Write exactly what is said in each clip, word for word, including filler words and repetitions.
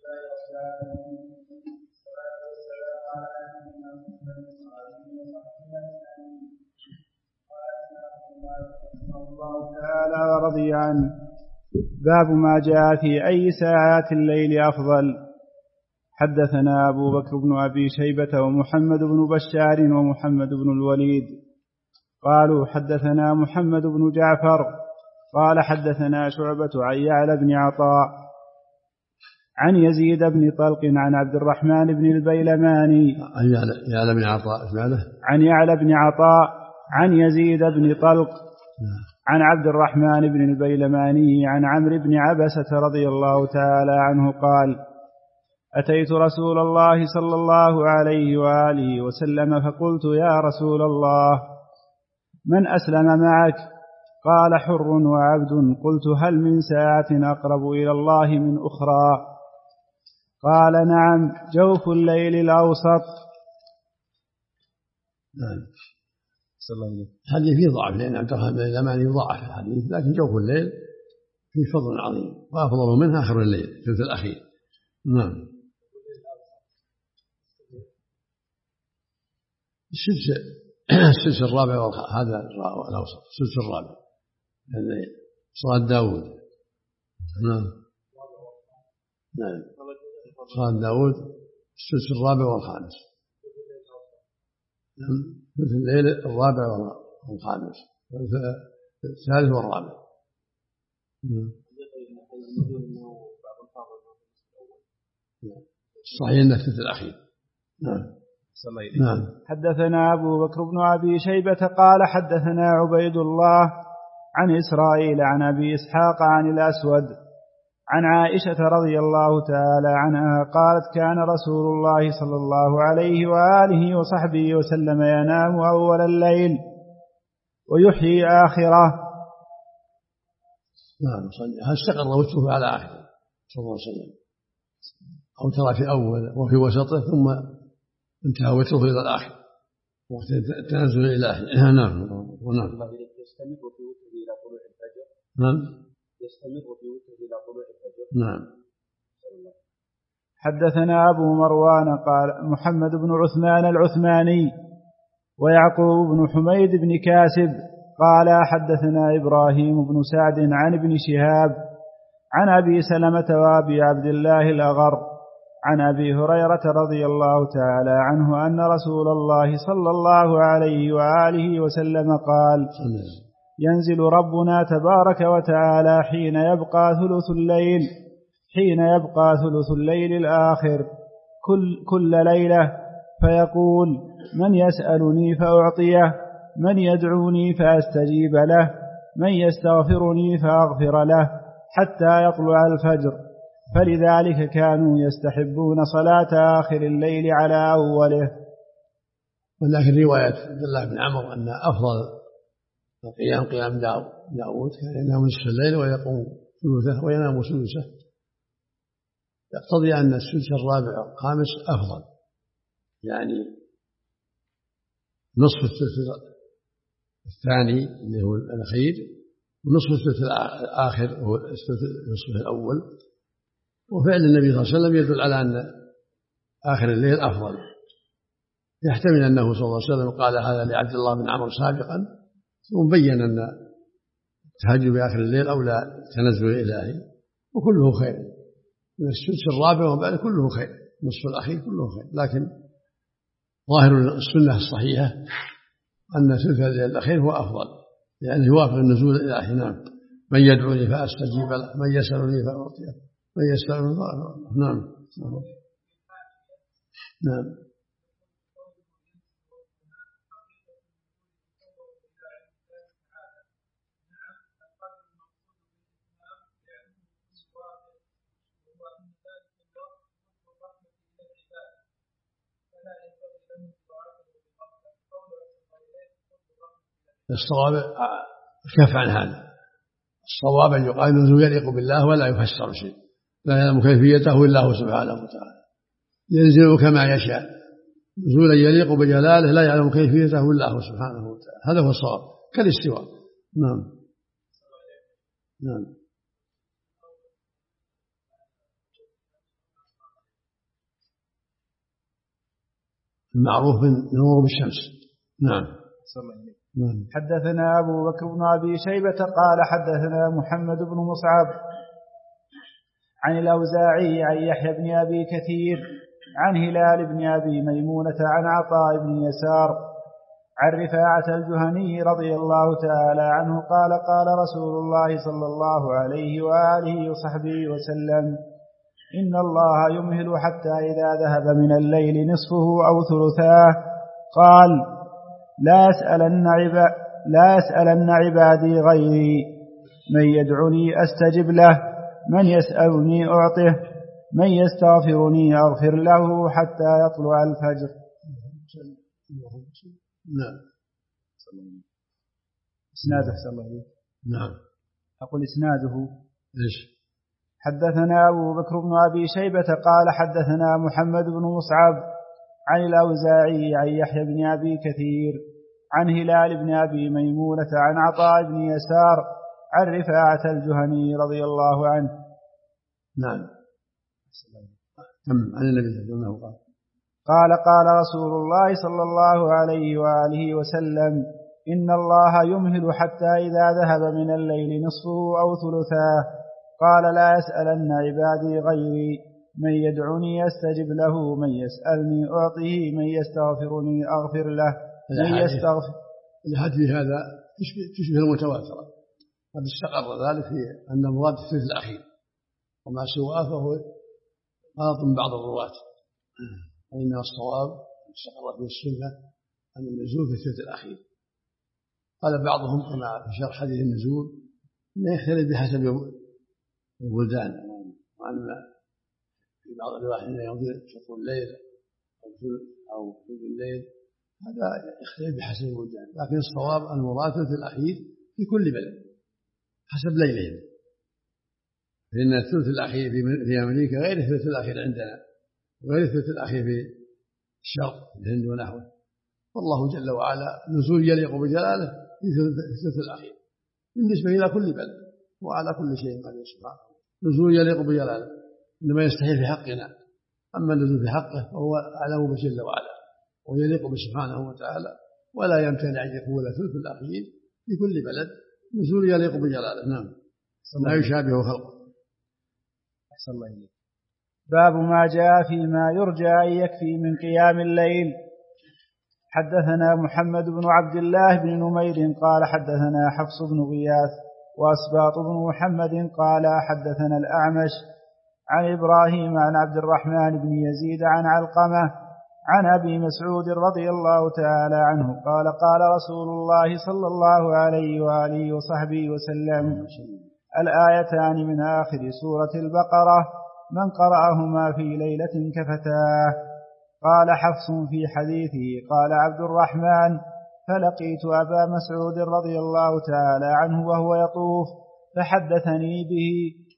الله تعالى ورضي عنه. باب ما جاء في أي ساعات الليل أفضل. حدثنا أبو بكر بن أبي شيبة ومحمد بن بشار ومحمد بن الوليد قالوا حدثنا محمد بن جعفر قال حدثنا شعبة عن يعلى بن عطاء عن يزيد بن طلق عن عبد الرحمن بن البيلماني عن يعلى بن عطاء عن يعلى بن عطاء عن يزيد بن طلق عن عبد الرحمن بن البيلماني عن عمرو بن عبسة رضي الله تعالى عنه قال أتيت رسول الله صلى الله عليه وآله وسلم فقلت يا رسول الله من أسلم معك؟ قال حر وعبد. قلت هل من ساعة أقرب إلى الله من أخرى؟ قال نعم جوف الليل الأوسط. نعم الحديث فيه ضعف لأن عبد الرحمن بن البيلماني ضعف الحديث، لكن جوف الليل فيه فضل عظيم وأفضل منه آخر الليل الثلث الأخير. نعم السدس الرابع هذا الأوسط السدس الرابع الليل صلاة داود. نعم نعم صلاة داود السدس الرابع والخامس مثل الليل الرابع والخامس الثالث والرابع. صحيح أنه الثلث الأخير. نعم نعم. حدثنا أبو بكر بن أبي شيبة قال حدثنا عبيد الله عن إسرائيل عن أبي إسحاق عن الأسود عن عائشة رضي الله تعالى عنها قالت كان رسول الله صلى الله عليه وآله وصحبه وسلم ينام أول الليل ويحيي آخره. نعم هل استقر وجهه على آخره صلى الله عليه وسلم أو ترى في أول وفي وسطه ثم انتهى وتره إلى الآخر وقت التنزل الإلهي. نعم ونعم يستمر في وتره إلى طلوع الفجر. نعم يستمر في وتره إلى طلوع الفجر. نعم. حدثنا أبو مروان قال محمد بن عثمان العثماني ويعقوب بن حميد بن كاسب قال حدثنا إبراهيم بن سعد عن ابن شهاب عن أبي سلمة وأبي عبد الله الأغر عن أبي هريرة رضي الله تعالى عنه أن رسول الله صلى الله عليه وآله وسلم قال ينزل ربنا تبارك وتعالى حين يبقى ثلث الليل حين يبقى ثلث الليل الآخر كل, كل ليلة فيقول من يسألني فأعطيه من يدعوني فأستجيب له من يستغفرني فأغفر له حتى يطلع الفجر. فلذلك كانوا يستحبون صلاة آخر الليل على أوله. ولكن رواية عبد الله بن عمرو أن أفضل القيام قيام داود كان ينام نصف الليل ويقوم ثلثه وينام سدسه، يقتضي أن السدس الرابع والخامس أفضل، يعني نصف الثلث الثاني اللي هو الأخير ونصف الثلث الآخر هو النصف الأول. وفعل النبي صلى الله عليه وسلم يدل على أن آخر الليل أفضل. يحتمل أنه صلى الله عليه وسلم قال هذا لعبد الله بن عمرو سابقا ثم بين أن التهجد بآخر الليل أولى تنزل الإلهي وكله خير من السدس الرابع وبعد كله خير، نصف الأخير كله خير، لكن ظاهر السنة الصحيحة أن ثلث الليل الأخير هو أفضل لأنه يوافق النزول الإلهي. نعم من يدعوني فأستجيب له من يسألني فأعطيه من يسألني فأعطيه. نعم نعم الصواب كف عن هذا. الصواب أن يقال نزول يليق بالله ولا يفسر شيء، لا يعلم كيفيته إلا هو سبحانه وتعالى، ينزل كما يشاء نزولا يليق بجلاله لا يعلم كيفيته إلا هو سبحانه وتعالى، هذا هو الصواب كالاستواء. نعم نعم المعروف من غروب الشمس. نعم. نعم. حدثنا أبو بكر بن أبي شيبة قال حدثنا محمد بن مصعب عن الأوزاعي عن يحيى بن أبي كثير عن هلال بن أبي ميمونة عن عطاء بن يسار عن رفاعة الجهني رضي الله تعالى عنه قال قال رسول الله صلى الله عليه وآله وصحبه وسلم إن الله يمهل حتى إذا ذهب من الليل نصفه أو ثلثاه قال لا يسألن, عبا لا يسألن عبادي غيري من يدعني أستجب له من يسألني أعطه من يستغفرني أغفر له حتى يطلع الفجر. نعم. إسناده صلى الله عليه وسلم. نعم. أقول إسناده إيش؟ حدثنا أبو بكر بن أبي شيبة قال حدثنا محمد بن مصعب عن الأوزاعي عن يحيى بن أبي كثير عن هلال بن أبي ميمونة عن عطاء بن يسار عن رفاعة الجهني رضي الله عنه. نعم. عن النبي صلى الله عليه وسلم قال قال رسول الله صلى الله عليه وآله وسلم إن الله يمهل حتى إذا ذهب من الليل نصفه أو ثلثاه قال لا يسألن عبادي غيري من يدعني أستجب له من يسألني أعطه من يستغفرني أغفر له من يستغفر. الحديث في هذا تشبه المتواترة، قد استقر ذلك في أن المراد في الثلث الأخير، وما سواه فهو غلط من بعض الرواة، وإن الصواب استقر في السنة أن النزول في الثلث الأخير. قال بعضهم كما في شرح حديث النزول أنه يختلف بحسب البلدان، وأن في بعض الروايات أنه يمضي شطر الليل أو ثلث الليل، هذا يختلف بحسب البلدان، لكن الصواب أن المراد في الثلث الأخير في كل بلد حسب ليلهم، لأن الثلث الأخير في أمريكا غير الثلث الأخير عندنا، وغير الثلث الأخير في الشرق في الهند ونحوه. والله جل وعلا نزول يليق بجلاله في الثلث الأخير بالنسبة إلى كل بلد وعلى كل شيء قدير سبحانه. نزول يليق بجلاله إنما يستحيل في حقنا، أما النزول في حقه فهو أعلم جل وعلا ويليق بسبحانه وتعالى، ولا يمتنع أن يكون الثلث الأخير في كل بلد نزول يليق بجلاله. نعم. لا يشابه خلقه. أحسن الله إليك. باب ما جاء فيما يرجى أن يكفي من قيام الليل. حدثنا محمد بن عبد الله بن نمير قال حدثنا حفص بن غياث وأسباط بن محمد قال حدثنا الأعمش عن إبراهيم عن عبد الرحمن بن يزيد عن علقمة عن أبي مسعود رضي الله تعالى عنه قال قال رسول الله صلى الله عليه وآله وصحبه وسلم الآيتان من آخر سورة البقرة من قرأهما في ليلة كفتاه. قال حفص في حديثه قال عبد الرحمن فلقيت أبا مسعود رضي الله تعالى عنه وهو يطوف فحدثني به.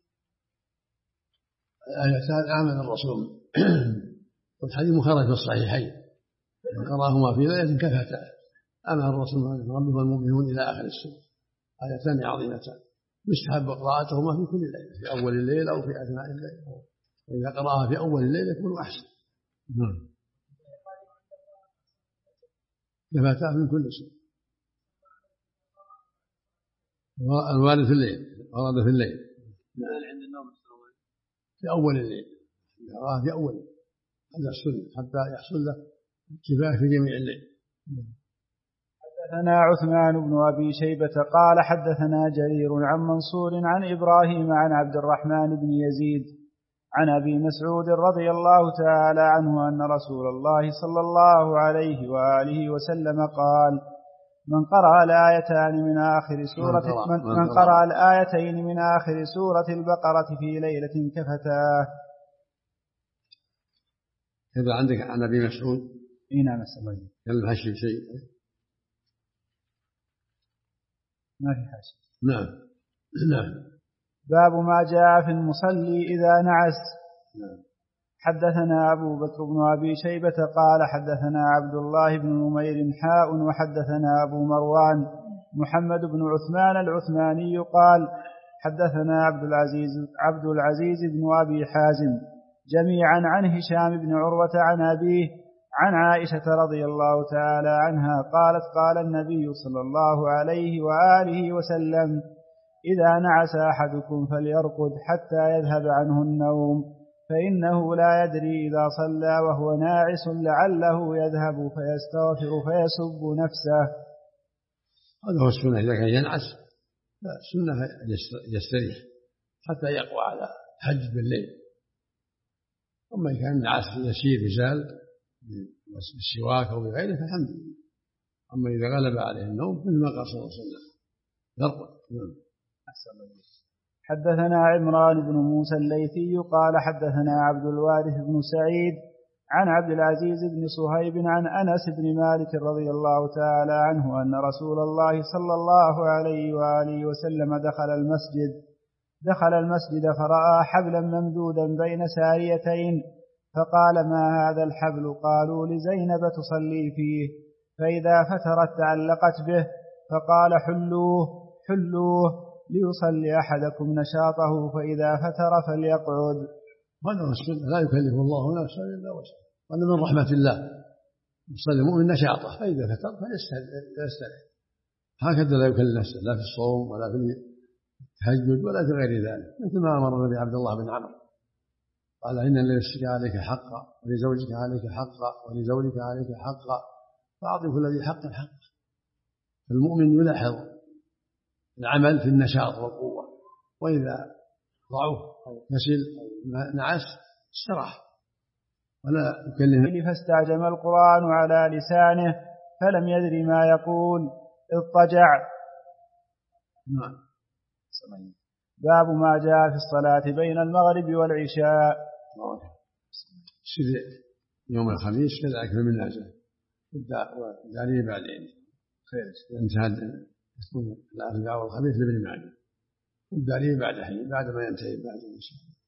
الآيتان آمن الرسول والحديث مخرج في الصحيحين من قرأهما في ليلة كفتاه. آمن الرسول من ربه والمؤمنون إلى آخر السورة. آيتان عظيمتان يستحب قراءتهما في كل ليلة، في أول الليل أو في أثناء الليل، وإذا قرأها في أول الليل يكون أحسن. نعم. كفتاه من كل شيء. الوارد في الليل، ورد في الليل. عند النوم في أول الليل، قراءة في أول الليل هذا السنة حتى يحصل له كفاية في جميع الليل. حدثنا عثمان بن أبي شيبة قال حدثنا جرير عن منصور عن إبراهيم عن عبد الرحمن بن يزيد عن أبي مسعود رضي الله تعالى عنه أن رسول الله صلى الله عليه وآله وسلم قال من قرأ الآيتان من آخر سورة من, من قرأ الآيتين من آخر سورة البقرة في ليلة كفتاه. إذا عندك عن أبي مسعود إيه نعم السلام هل هاشم شيء؟ ما في حاجة. نعم. نعم. باب ما جاء في المصلي إذا نعس. نعم. حدثنا أبو بكر بن أبي شيبة قال حدثنا عبد الله بن نمير حاء وحدثنا أبو مروان محمد بن عثمان العثماني قال حدثنا عبد العزيز عبد العزيز بن أبي حازم جميعا عن هشام بن عروة عن أبيه عن عائشة رضي الله تعالى عنها قالت قال النبي صلى الله عليه وآله وسلم إذا نعس أحدكم فليرقد حتى يذهب عنه النوم فإنه لا يدري إذا صلى وهو ناعس لعله يذهب فيستغفر فيسب نفسه. هذا هو السنة. إذا كان ينعس السنة يستريح حتى يقوى على حج بالليل. أما إذا كان نعس يسير يزال بالسواك أو بغيره فالحمد لله. أما إذا غلب عليه النوم مثل ما قال صلى الله عليه وسلم يرقد. حدثنا عمران بن موسى الليثي قال حدثنا عبد الوارث بن سعيد عن عبد العزيز بن صهيب عن أنس بن مالك رضي الله تعالى عنه أن رسول الله صلى الله عليه وآله وسلم دخل المسجد دخل المسجد فرأى حبلا ممدودا بين ساريتين فقال ما هذا الحبل؟ قالوا لزينب تصلي فيه، فإذا فترت تعلقت به، فقال حلوه حلوه ليصلي أحدكم نشاطه فإذا فتر فليقعد. هذا هو السنة، لا يكلف الله نفسا إلا وسعها، وأن من رحمة الله يصلي المؤمن نشاطه فإذا فتر فليستريح. هكذا لا يكلف نفسه لا في الصوم ولا في التهجد ولا في غير ذلك، مثل ما أمر النبي عبد الله بن عمرو قال إن لنفسك عليك حقا ولزوجك عليك حقا ولزوجك عليك حقا فأعطي كل ذي حق حقه. فالمؤمن يلاحظ العمل في النشاط والقوة، وإذا ضعف كسل نعس استراح ولا يكلم. فاستعجم القرآن على لسانه فلم يدري ما يقول اضطجع. نعم. باب ما جاء في الصلاة بين المغرب والعشاء. سيد يوم الخميس كذلك من نازل والدارية بعدين انتهى الأربعاء والخميس لابن ماجه والدارية بعد حين بعد ما ينتهي بعد العشاء.